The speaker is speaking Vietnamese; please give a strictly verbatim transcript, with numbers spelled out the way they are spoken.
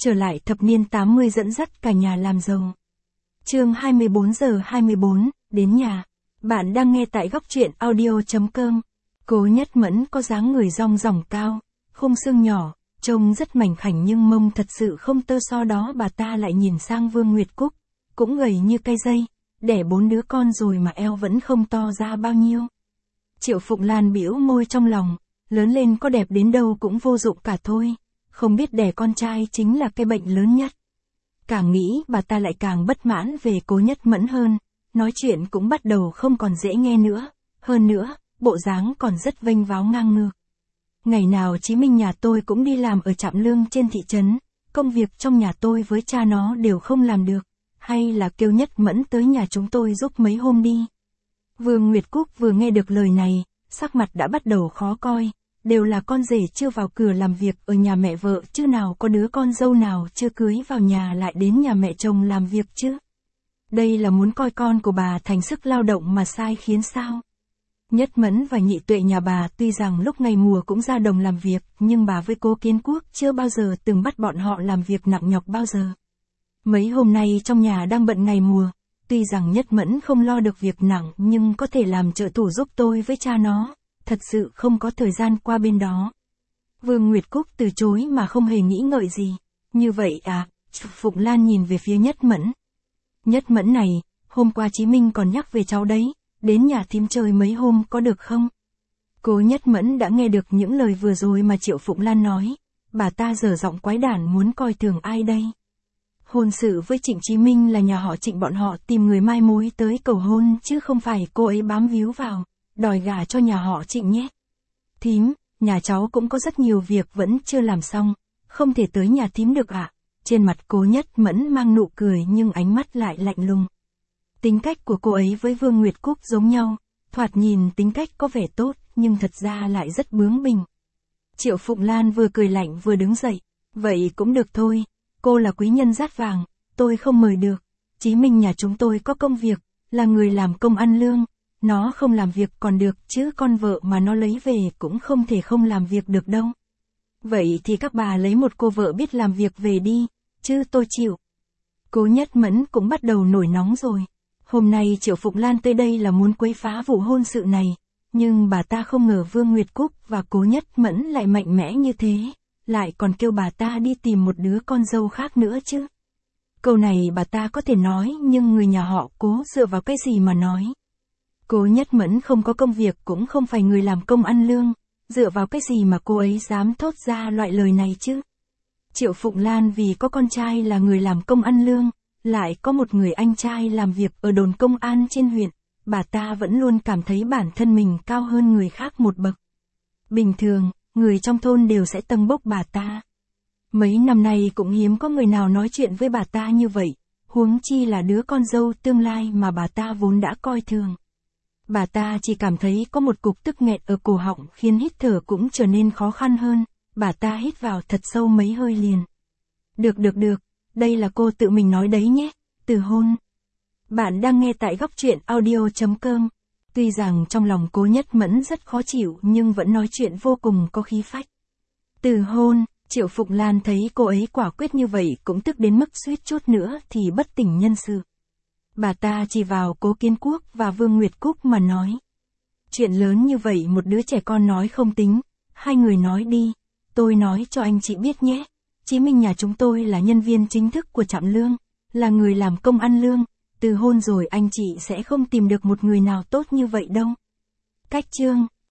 trở lại thập niên tám mươi dẫn dắt cả nhà làm giàu. Chương hai mươi bốn giờ hai mươi bốn, đến nhà. Bạn đang nghe tại góc truyện audio chấm com. Cố Nhất Mẫn có dáng người rong ròng cao, khung xương nhỏ, trông rất mảnh khảnh nhưng mông thật sự không tơ so đó. Bà ta lại nhìn sang Vương Nguyệt Cúc, cũng gầy như cây dây, đẻ bốn đứa con rồi mà eo vẫn không to ra bao nhiêu. Triệu Phụng Lan bĩu môi trong lòng, lớn lên có đẹp đến đâu cũng vô dụng cả thôi, không biết đẻ con trai chính là cái bệnh lớn nhất. Càng nghĩ bà ta lại càng bất mãn về Cố Nhất Mẫn hơn, nói chuyện cũng bắt đầu không còn dễ nghe nữa, hơn nữa, bộ dáng còn rất vênh váo ngang ngược. Ngày nào Chí Minh nhà tôi cũng đi làm ở trạm lương trên thị trấn, công việc trong nhà tôi với cha nó đều không làm được, hay là kêu Nhất Mẫn tới nhà chúng tôi giúp mấy hôm đi. Vương Nguyệt Cúc vừa nghe được lời này, sắc mặt đã bắt đầu khó coi, đều là con rể chưa vào cửa làm việc ở nhà mẹ vợ chứ nào có đứa con dâu nào chưa cưới vào nhà lại đến nhà mẹ chồng làm việc chứ. Đây là muốn coi con của bà thành sức lao động mà sai khiến sao? Nhất Mẫn và Nhị Tuệ nhà bà tuy rằng lúc ngày mùa cũng ra đồng làm việc, nhưng bà với Cố Kiến Quốc chưa bao giờ từng bắt bọn họ làm việc nặng nhọc bao giờ. Mấy hôm nay trong nhà đang bận ngày mùa, tuy rằng Nhất Mẫn không lo được việc nặng nhưng có thể làm trợ thủ giúp tôi với cha nó, thật sự không có thời gian qua bên đó. Vương Nguyệt Cúc từ chối mà không hề nghĩ ngợi gì. Như vậy à? Phụng Lan nhìn về phía Nhất Mẫn. Nhất Mẫn này, hôm qua Chí Minh còn nhắc về cháu đấy, đến nhà thím chơi mấy hôm có được không? Cố Nhất Mẫn đã nghe được những lời vừa rồi mà Triệu Phụng Lan nói, bà ta giở giọng quái đản muốn coi thường ai đây? Hôn sự với Trịnh Chí Minh là nhà họ Trịnh bọn họ tìm người mai mối tới cầu hôn chứ không phải cô ấy bám víu vào, đòi gả cho nhà họ Trịnh nhé. Thím, nhà cháu cũng có rất nhiều việc vẫn chưa làm xong, không thể tới nhà thím được ạ. À? Trên mặt Cố Nhất Mẫn mang nụ cười nhưng ánh mắt lại lạnh lùng. Tính cách của cô ấy với Vương Nguyệt Cúc giống nhau, thoạt nhìn tính cách có vẻ tốt nhưng thật ra lại rất bướng bỉnh. Triệu Phụng Lan vừa cười lạnh vừa đứng dậy, vậy cũng được thôi, cô là quý nhân dát vàng, tôi không mời được. Chí Minh nhà chúng tôi có công việc, là người làm công ăn lương, nó không làm việc còn được chứ con vợ mà nó lấy về cũng không thể không làm việc được đâu. Vậy thì các bà lấy một cô vợ biết làm việc về đi, chứ tôi chịu. Cố Nhất Mẫn cũng bắt đầu nổi nóng rồi. Hôm nay Triệu Phụng Lan tới đây là muốn quấy phá vụ hôn sự này, nhưng bà ta không ngờ Vương Nguyệt Cúc và Cố Nhất Mẫn lại mạnh mẽ như thế, lại còn kêu bà ta đi tìm một đứa con dâu khác nữa chứ. Câu này bà ta có thể nói nhưng người nhà họ Cố dựa vào cái gì mà nói. Cố Nhất Mẫn không có công việc cũng không phải người làm công ăn lương, dựa vào cái gì mà cô ấy dám thốt ra loại lời này chứ. Triệu Phụng Lan vì có con trai là người làm công ăn lương, lại có một người anh trai làm việc ở đồn công an trên huyện, bà ta vẫn luôn cảm thấy bản thân mình cao hơn người khác một bậc. Bình thường, người trong thôn đều sẽ tâng bốc bà ta. Mấy năm nay cũng hiếm có người nào nói chuyện với bà ta như vậy, huống chi là đứa con dâu tương lai mà bà ta vốn đã coi thường. Bà ta chỉ cảm thấy có một cục tức nghẹn ở cổ họng khiến hít thở cũng trở nên khó khăn hơn, bà ta hít vào thật sâu mấy hơi liền. Được được được, đây là cô tự mình nói đấy nhé, từ hôn. Bạn đang nghe tại góc truyện audio chấm com. Tuy rằng trong lòng Cố Nhất Mẫn rất khó chịu nhưng vẫn nói chuyện vô cùng có khí phách. Từ hôn, Triệu Phụng Lan thấy cô ấy quả quyết như vậy cũng tức đến mức suýt chút nữa thì bất tỉnh nhân sự. Bà ta chỉ vào Cố Kiến Quốc và Vương Nguyệt Cúc mà nói. Chuyện lớn như vậy một đứa trẻ con nói không tính, hai người nói đi, tôi nói cho anh chị biết nhé. Chí Minh nhà chúng tôi là nhân viên chính thức của trạm lương, là người làm công ăn lương, từ hôn rồi anh chị sẽ không tìm được một người nào tốt như vậy đâu. Cách chương